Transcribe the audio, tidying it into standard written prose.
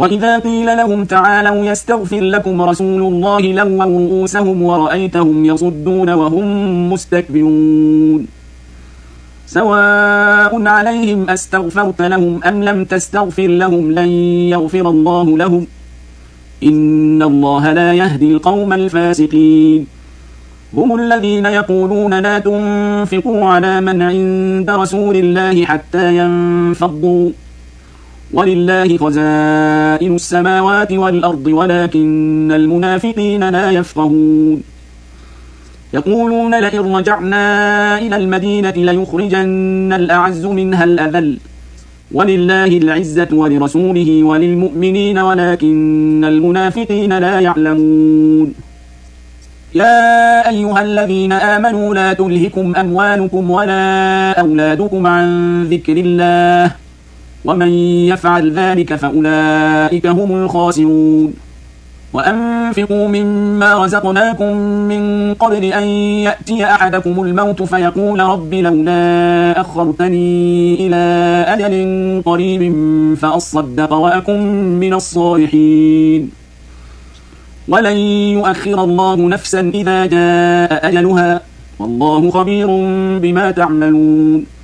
وإذا قيل لهم تعالوا يستغفر لكم رسول الله لووا رؤوسهم ورأيتهم يصدون وهم مستكبرون سواء عليهم أستغفرت لهم أم لم تستغفر لهم لن يغفر الله لهم إن الله لا يهدي القوم الفاسقين هم الذين يقولون لا تنفقوا على من عند رسول الله حتى ينفضوا ولله خزائن السماوات والأرض ولكن المنافقين لا يفقهون يقولون لئن رجعنا إلى المدينة ليخرجن الأعز منها الأذل ولله العزة ولرسوله وللمؤمنين ولكن المنافقين لا يعلمون يا أيها الذين آمنوا لا تلهكم أموالكم ولا أولادكم عن ذكر الله ومن يفعل ذلك فأولئك هم الخاسرون وأنفقوا مما رزقناكم من قبل أن يأتي أحدكم الموت فيقول رب لولا أخرتني إلى أجل قريب فأصدق وأكن من الصالحين ولن يؤخر الله نفسا إذا جاء أجلها والله خبير بما تعملون